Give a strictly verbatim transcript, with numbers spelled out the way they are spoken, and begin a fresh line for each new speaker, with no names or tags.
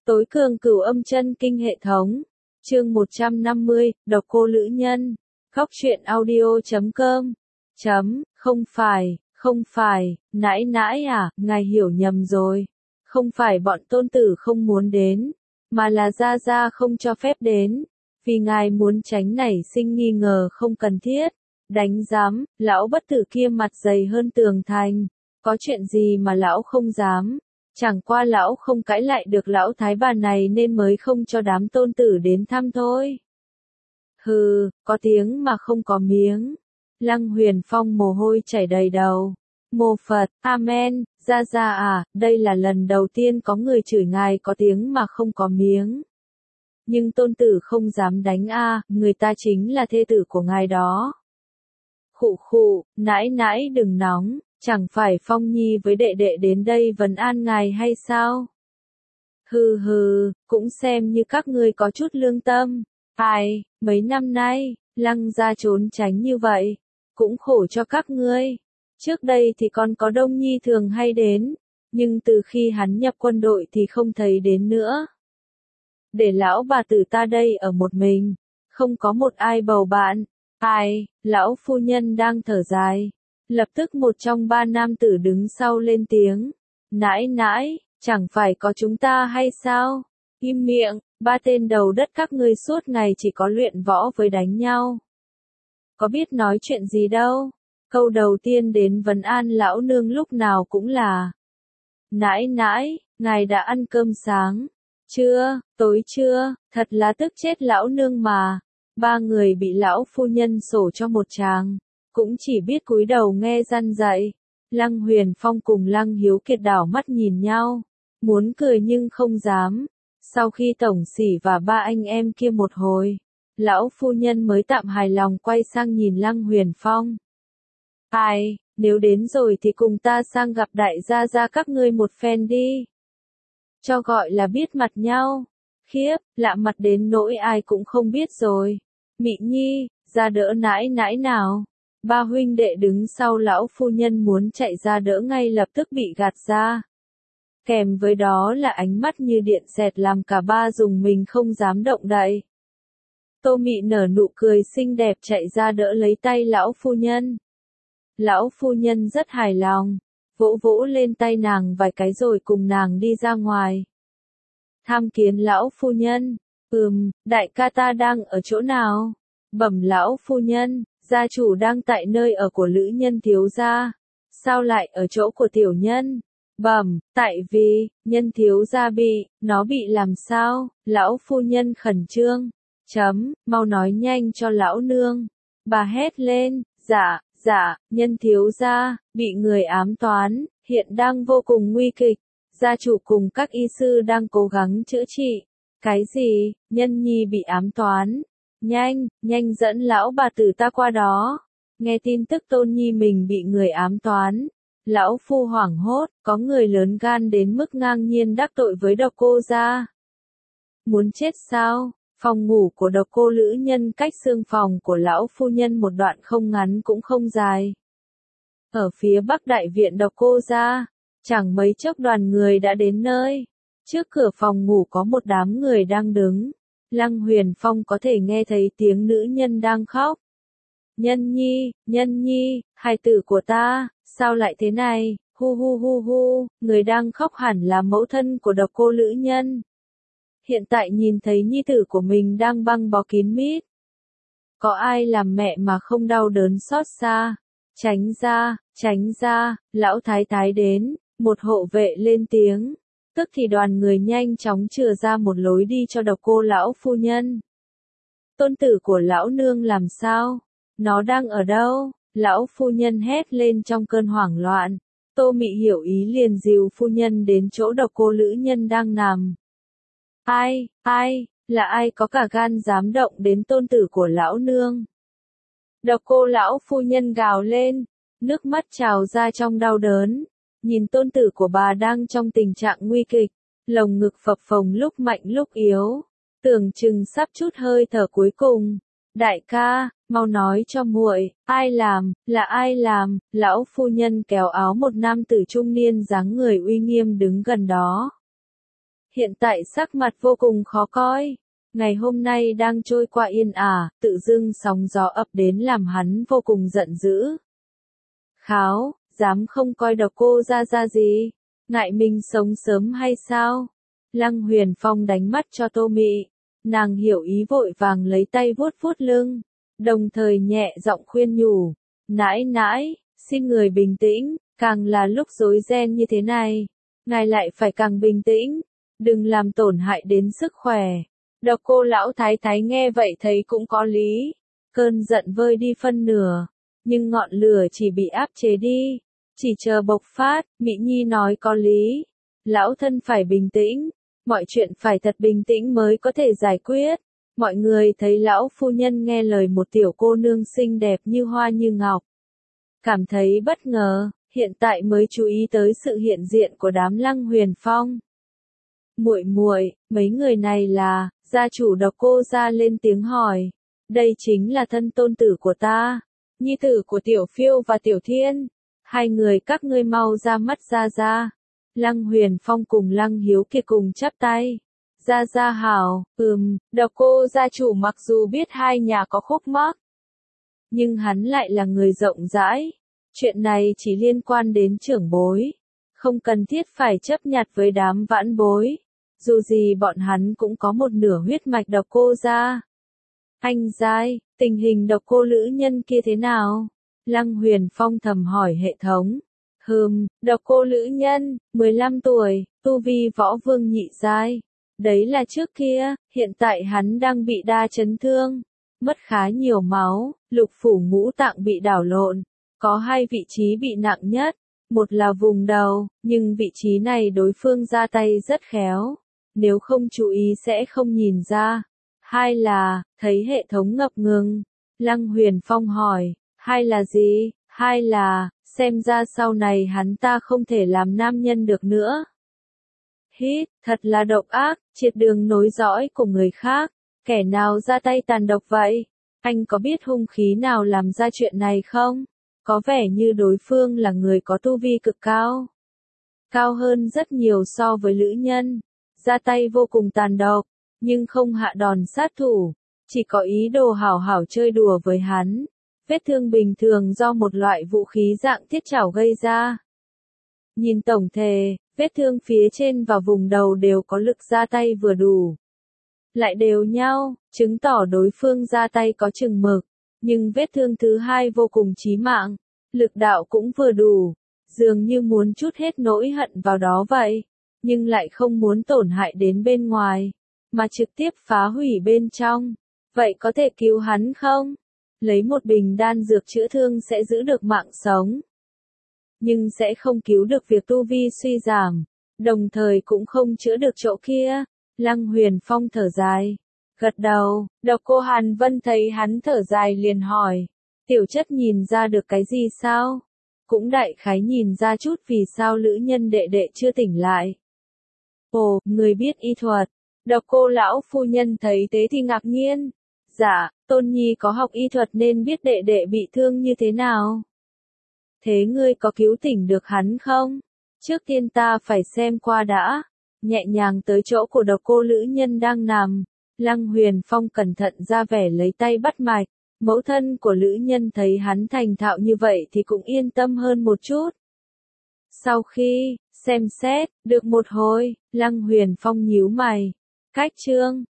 Tối cường cửu âm chân kinh hệ thống. Chương một trăm năm mươi, độc cô lữ nhân. Góc truyện audio chấm com. Chấm, không phải, không phải, nãi nãi à, ngài hiểu nhầm rồi. Không phải bọn tôn tử không muốn đến, mà là gia gia không cho phép đến. Vì ngài muốn tránh nảy sinh nghi ngờ không cần thiết. Đánh giám, lão bất tử kia mặt dày hơn tường thành. Có chuyện gì mà lão không dám? Chẳng qua lão không cãi lại được lão thái bà này nên mới không cho đám tôn tử đến thăm thôi. Hừ, có tiếng mà không có miếng. Lăng Huyền Phong mồ hôi chảy đầy đầu. Mô Phật, Amen, gia gia à, đây là lần đầu tiên có người chửi ngài có tiếng mà không có miếng. Nhưng tôn tử không dám đánh a, người ta chính là thê tử của ngài đó. Khụ khụ, nãi nãi đừng nóng. Chẳng phải Phong Nhi với đệ đệ đến đây vấn an ngài hay sao? Hừ hừ, cũng xem như các ngươi có chút lương tâm. Ai, mấy năm nay, Lăng gia trốn tránh như vậy, cũng khổ cho các ngươi. Trước đây thì còn có Đông Nhi thường hay đến, nhưng từ khi hắn nhập quân đội thì không thấy đến nữa. Để lão bà tử ta đây ở một mình, không có một ai bầu bạn. Ai, lão phu nhân đang thở dài. Lập tức một trong ba nam tử đứng sau lên tiếng. Nãi nãi, chẳng phải có chúng ta hay sao? Im miệng, ba tên đầu đất các ngươi suốt ngày chỉ có luyện võ với đánh nhau. Có biết nói chuyện gì đâu. Câu đầu tiên đến vấn an lão nương lúc nào cũng là. Nãi nãi, ngài đã ăn cơm sáng. Chưa, tối chưa, thật là tức chết lão nương mà. Ba người bị lão phu nhân sổ cho một tràng. Cũng chỉ biết cúi đầu nghe răn dạy. Lăng Huyền Phong cùng Lăng Hiếu Kiệt đảo mắt nhìn nhau. Muốn cười nhưng không dám. Sau khi tổng sỉ và ba anh em kia một hồi, lão phu nhân mới tạm hài lòng quay sang nhìn Lăng Huyền Phong. Ai, nếu đến rồi thì cùng ta sang gặp đại gia gia các ngươi một phen đi. Cho gọi là biết mặt nhau. Khiếp, lạ mặt đến nỗi ai cũng không biết rồi. Mị Nhi, ra đỡ nãi nãi nào. Ba huynh đệ đứng sau lão phu nhân muốn chạy ra đỡ ngay lập tức bị gạt ra. Kèm với đó là ánh mắt như điện xẹt làm cả ba dùng mình không dám động đậy. Tô Mị nở nụ cười xinh đẹp chạy ra đỡ lấy tay lão phu nhân. Lão phu nhân rất hài lòng, vỗ vỗ lên tay nàng vài cái rồi cùng nàng đi ra ngoài. Tham kiến lão phu nhân. Ừm, đại ca ta đang ở chỗ nào? Bẩm lão phu nhân. Gia chủ đang tại nơi ở của lữ nhân thiếu gia. Sao lại ở chỗ của tiểu nhân? Bẩm, tại vì, nhân thiếu gia bị, nó bị làm sao? Lão phu nhân khẩn trương. Chấm, mau nói nhanh cho lão nương. Bà hét lên, dạ, dạ, nhân thiếu gia, bị người ám toán, hiện đang vô cùng nguy kịch. Gia chủ cùng các y sư đang cố gắng chữa trị. Cái gì, nhân nhi bị ám toán? Nhanh, nhanh dẫn lão bà tử ta qua đó. Nghe tin tức Tôn Nhi mình bị người ám toán. Lão phu hoảng hốt, có người lớn gan đến mức ngang nhiên đắc tội với độc cô gia. Muốn chết sao? Phòng ngủ của độc cô lữ nhân cách xương phòng của lão phu nhân một đoạn không ngắn cũng không dài. Ở phía bắc đại viện độc cô gia, chẳng mấy chốc đoàn người đã đến nơi. Trước cửa phòng ngủ có một đám người đang đứng. Lăng Huyền Phong có thể nghe thấy tiếng nữ nhân đang khóc. Nhân nhi, nhân nhi, hài tử của ta, sao lại thế này, hu hu hu hu, người đang khóc hẳn là mẫu thân của độc cô lữ nhân. Hiện tại nhìn thấy nhi tử của mình đang băng bó kín mít. Có ai làm mẹ mà không đau đớn xót xa? Tránh ra, tránh ra, lão thái thái đến, một hộ vệ lên tiếng. Tức thì đoàn người nhanh chóng chừa ra một lối đi cho độc cô lão phu nhân. Tôn tử của lão nương làm sao? Nó đang ở đâu? Lão phu nhân hét lên trong cơn hoảng loạn. Tô Mị hiểu ý liền dìu phu nhân đến chỗ độc cô lữ nhân đang nằm. Ai, ai, là ai có cả gan dám động đến tôn tử của lão nương? Độc cô lão phu nhân gào lên, nước mắt trào ra trong đau đớn. Nhìn tôn tử của bà đang trong tình trạng nguy kịch, lồng ngực phập phồng lúc mạnh lúc yếu, tưởng chừng sắp chút hơi thở cuối cùng. Đại ca, mau nói cho muội, ai làm, là ai làm? Lão phu nhân kéo áo một nam tử trung niên dáng người uy nghiêm đứng gần đó. hiện tại sắc mặt vô cùng khó coi. Ngày hôm nay đang trôi qua yên ả, tự dưng sóng gió ập đến làm hắn vô cùng giận dữ. Kháo, dám không coi Độc Cô Gia Gia gì? Ngại mình sống sớm hay sao? Lăng Huyền Phong đánh mắt cho Tô Mị. Nàng hiểu ý vội vàng lấy tay vuốt vuốt lưng, đồng thời nhẹ giọng khuyên nhủ. Nãi nãi, xin người bình tĩnh, càng là lúc rối ren như thế này, ngài lại phải càng bình tĩnh, đừng làm tổn hại đến sức khỏe. Độc Cô lão thái thái nghe vậy thấy cũng có lý, cơn giận vơi đi phân nửa, nhưng ngọn lửa chỉ bị áp chế đi, chỉ chờ bộc phát. Mỹ Nhi nói có lý, lão thân phải bình tĩnh, mọi chuyện phải thật bình tĩnh mới có thể giải quyết. Mọi người thấy lão phu nhân nghe lời một tiểu cô nương xinh đẹp như hoa như ngọc, cảm thấy bất ngờ, hiện tại mới chú ý tới sự hiện diện của đám Lăng Huyền Phong. Muội muội, mấy người này là? Gia chủ Độc Cô gia lên tiếng hỏi. Đây chính là thân tôn tử của ta, nhi tử của Tiểu Phiêu và Tiểu Thiên. Hai người các ngươi mau ra mắt gia gia. Lăng Huyền Phong cùng Lăng Hiếu Kiệt cùng chắp tay. Gia gia hảo. Ừm, Độc Cô gia chủ mặc dù biết hai nhà có khúc mắc, nhưng hắn lại là người rộng rãi. Chuyện này chỉ liên quan đến trưởng bối, không cần thiết phải chấp nhặt với đám vãn bối. Dù gì bọn hắn cũng có một nửa huyết mạch Độc Cô gia. Anh giai, tình hình Độc Cô lữ nhân kia thế nào? Lăng Huyền Phong thầm hỏi hệ thống. Hừm, Độc Cô lữ nhân, mười lăm tuổi, tu vi võ vương nhị giai. Đấy là trước kia, hiện tại hắn đang bị đa chấn thương, mất khá nhiều máu, lục phủ ngũ tạng bị đảo lộn, có hai vị trí bị nặng nhất, một là vùng đầu, nhưng vị trí này đối phương ra tay rất khéo, nếu không chú ý sẽ không nhìn ra. Hai là, thấy hệ thống ngập ngừng, Lăng Huyền Phong hỏi, hai là gì? Hai là, xem ra sau này hắn ta không thể làm nam nhân được nữa. Hít, thật là độc ác, triệt đường nối dõi của người khác, kẻ nào ra tay tàn độc vậy? Anh có biết hung khí nào làm ra chuyện này không? Có vẻ như đối phương là người có tu vi cực cao, cao hơn rất nhiều so với lữ nhân, ra tay vô cùng tàn độc, nhưng không hạ đòn sát thủ, chỉ có ý đồ hảo hảo chơi đùa với hắn. Vết thương bình thường do một loại vũ khí dạng thiết chảo gây ra. Nhìn tổng thể, vết thương phía trên và vùng đầu đều có lực ra tay vừa đủ, lại đều nhau, chứng tỏ đối phương ra tay có chừng mực. Nhưng vết thương thứ hai vô cùng chí mạng, lực đạo cũng vừa đủ, dường như muốn trút hết nỗi hận vào đó vậy, nhưng lại không muốn tổn hại đến bên ngoài, mà trực tiếp phá hủy bên trong. Vậy có thể cứu hắn không? Lấy một bình đan dược chữa thương sẽ giữ được mạng sống, nhưng sẽ không cứu được việc tu vi suy giảm, đồng thời cũng không chữa được chỗ kia. Lăng Huyền Phong thở dài, gật đầu. Độc Cô Hàn Vân thấy hắn thở dài liền hỏi, tiểu chất nhìn ra được cái gì sao? Cũng đại khái nhìn ra chút vì sao lữ nhân đệ đệ chưa tỉnh lại. Ồ, người biết y thuật. Độc Cô lão phu nhân thấy thế thì ngạc nhiên. Dạ, Tôn Nhi có học y thuật nên biết đệ đệ bị thương như thế nào. Thế ngươi có cứu tỉnh được hắn không? Trước tiên ta phải xem qua đã. Nhẹ nhàng tới chỗ của Độc Cô lữ nhân đang nằm, Lăng Huyền Phong cẩn thận ra vẻ lấy tay bắt mạch. Mẫu thân của lữ nhân thấy hắn thành thạo như vậy thì cũng yên tâm hơn một chút. Sau khi xem xét được một hồi, Lăng Huyền Phong nhíu mày. Cách chương